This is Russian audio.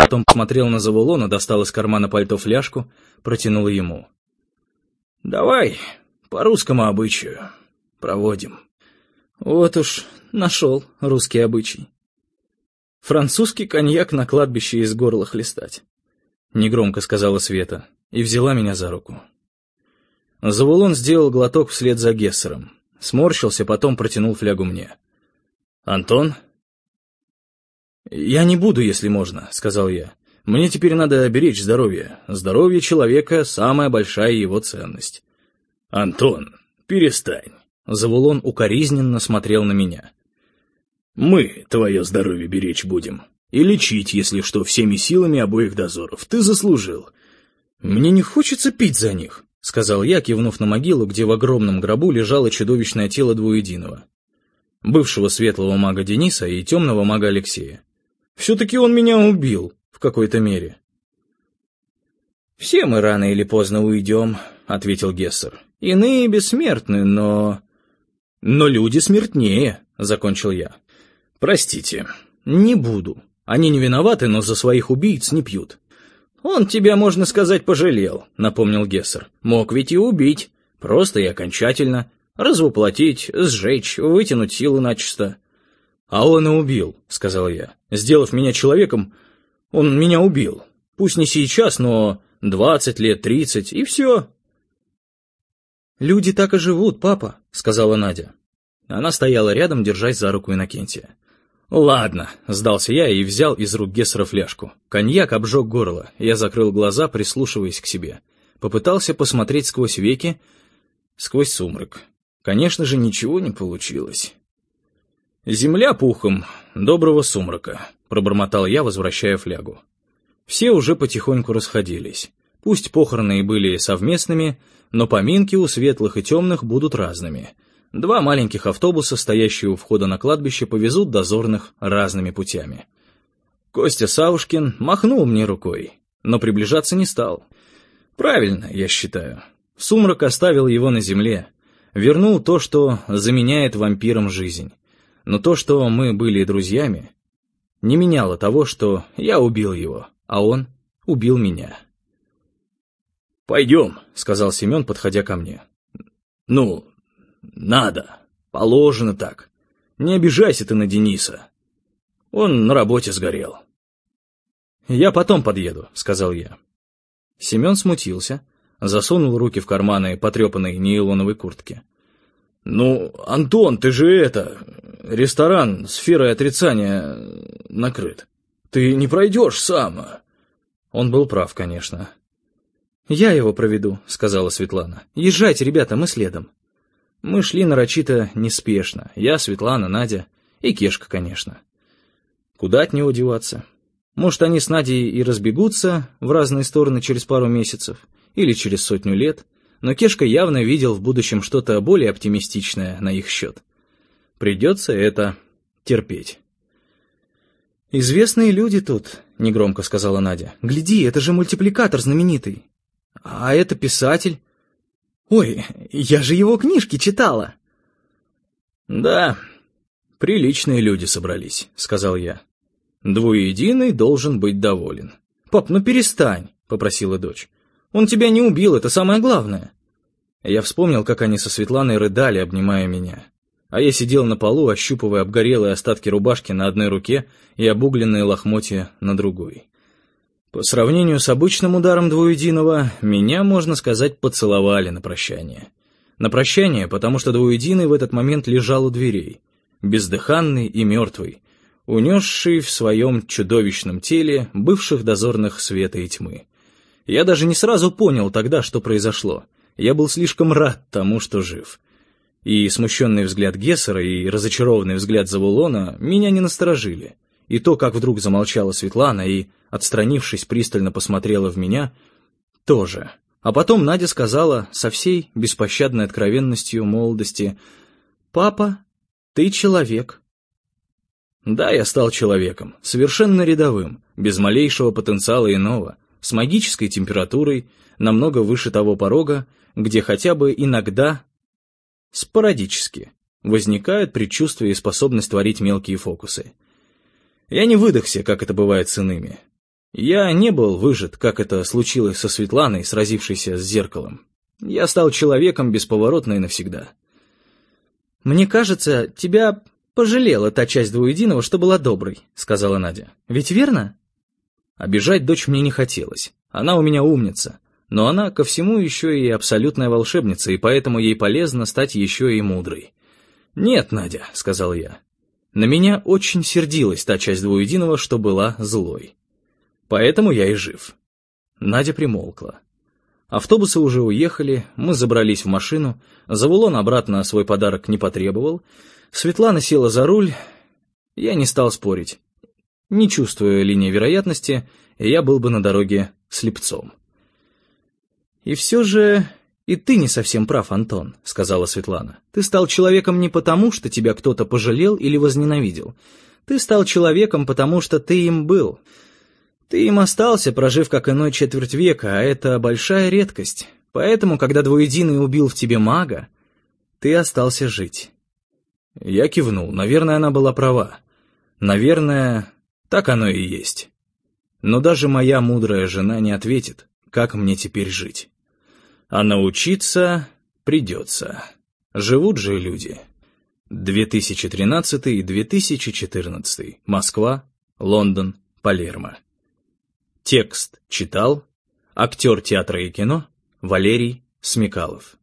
Потом посмотрел на Завулона, достал из кармана пальто фляжку, протянул ему. «Давай, по русскому обычаю, проводим». Вот уж нашел русский обычай. Французский коньяк на кладбище из горла хлестать. Негромко сказала Света и взяла меня за руку. Завулон сделал глоток вслед за Гессером. Сморщился, потом протянул флягу мне. «Антон?» «Я не буду, если можно», — сказал я. «Мне теперь надо беречь здоровье. Здоровье человека — самая большая его ценность». «Антон, перестань». Завулон укоризненно смотрел на меня. «Мы твое здоровье беречь будем. И лечить, если что, всеми силами обоих дозоров. Ты заслужил». «Мне не хочется пить за них», — сказал я, кивнув на могилу, где в огромном гробу лежало чудовищное тело Двуединого. Бывшего светлого мага Дениса и темного мага Алексея. Все-таки он меня убил, в какой-то мере. «Все мы рано или поздно уйдем», — ответил Гессер. «Иные бессмертны, но...» «Но люди смертнее», — закончил я. «Простите, не буду. Они не виноваты, но за своих убийц не пьют». «Он тебя, можно сказать, пожалел», — напомнил Гессер. «Мог ведь и убить. Просто и окончательно. Развоплотить, сжечь, вытянуть силу начисто». «А он и убил», — сказал я. «Сделав меня человеком, он меня убил. Пусть не сейчас, но 20 лет, 30, и все». «Люди так и живут, папа», — сказала Надя. Она стояла рядом, держась за руку Иннокентия. «Ладно», — сдался я и взял из рук Гессера фляжку. Коньяк обжег горло, я закрыл глаза, прислушиваясь к себе. Попытался посмотреть сквозь веки, сквозь сумрак. Конечно же, ничего не получилось. «Земля пухом, доброго сумрака», — пробормотал я, возвращая флягу. Все уже потихоньку расходились. Пусть похороны и были совместными, но поминки у светлых и темных будут разными. 2 маленьких автобуса, стоящие у входа на кладбище, повезут дозорных разными путями. Костя Савушкин махнул мне рукой, но приближаться не стал. Правильно, я считаю. Сумрак оставил его на земле, вернул то, что заменяет вампирам жизнь. Но то, что мы были друзьями, не меняло того, что я убил его, а он убил меня. «Пойдем», — сказал Семен, подходя ко мне. «Ну, надо, положено так. Не обижайся ты на Дениса. Он на работе сгорел». «Я потом подъеду», — сказал я. Семен смутился, засунул руки в карманы потрепанной нейлоновой куртки. «Ну, Антон, ты же ресторан сферой отрицания накрыт. Ты не пройдешь сам». Он был прав, конечно. «Я его проведу», — сказала Светлана. «Езжайте, ребята, мы следом». Мы шли нарочито неспешно. Я, Светлана, Надя и Кешка, конечно. Куда от него деваться? Может, они с Надей и разбегутся в разные стороны через пару месяцев или через 100 лет, но Кешка явно видел в будущем что-то более оптимистичное на их счет. Придется это терпеть. «Известные люди тут», — негромко сказала Надя. «Гляди, это же мультипликатор знаменитый. А это писатель. Ой, я же его книжки читала». «Да, приличные люди собрались», — сказал я. «Двуединый должен быть доволен». «Пап, ну перестань», — попросила дочь. «Он тебя не убил, это самое главное». Я вспомнил, как они со Светланой рыдали, обнимая меня. А я сидел на полу, ощупывая обгорелые остатки рубашки на одной руке и обугленные лохмотья на другой. По сравнению с обычным ударом Двуединого, меня, можно сказать, поцеловали на прощание. На прощание, потому что Двуединый в этот момент лежал у дверей, бездыханный и мертвый, унесший в своем чудовищном теле бывших дозорных света и тьмы. Я даже не сразу понял тогда, что произошло. Я был слишком рад тому, что жив. И смущенный взгляд Гессера, и разочарованный взгляд Завулона меня не насторожили. И то, как вдруг замолчала Светлана и, отстранившись, пристально посмотрела в меня, тоже. А потом Надя сказала со всей беспощадной откровенностью молодости: «Папа, ты человек». Да, я стал человеком, совершенно рядовым, без малейшего потенциала иного, с магической температурой, намного выше того порога, где хотя бы иногда, спорадически, возникают предчувствие и способность творить мелкие фокусы. Я не выдохся, как это бывает с иными. Я не был выжат, как это случилось со Светланой, сразившейся с зеркалом. Я стал человеком бесповоротно и навсегда. «Мне кажется, тебя пожалела та часть двуединого, что была доброй», — сказала Надя. «Ведь верно?» Обижать дочь мне не хотелось. Она у меня умница. Но она ко всему еще и абсолютная волшебница, и поэтому ей полезно стать еще и мудрой. «Нет, Надя», — сказал я. «На меня очень сердилась та часть двуединого, что была злой. Поэтому я и жив». Надя примолкла. Автобусы уже уехали, мы забрались в машину, Завулон обратно свой подарок не потребовал, Светлана села за руль, я не стал спорить. Не чувствуя линии вероятности, я был бы на дороге слепцом. «И все же и ты не совсем прав, Антон», — сказала Светлана. «Ты стал человеком не потому, что тебя кто-то пожалел или возненавидел. Ты стал человеком, потому что ты им был. Ты им остался, прожив как иной четверть века, а это большая редкость. Поэтому, когда двуединый убил в тебе мага, ты остался жить». Я кивнул. Наверное, она была права. Наверное, так оно и есть. Но даже моя мудрая жена не ответит, как мне теперь жить. А научиться придется. Живут же люди. 2013 и 2014. Москва, Лондон, Палермо. Текст читал актер театра и кино Валерий Смекалов.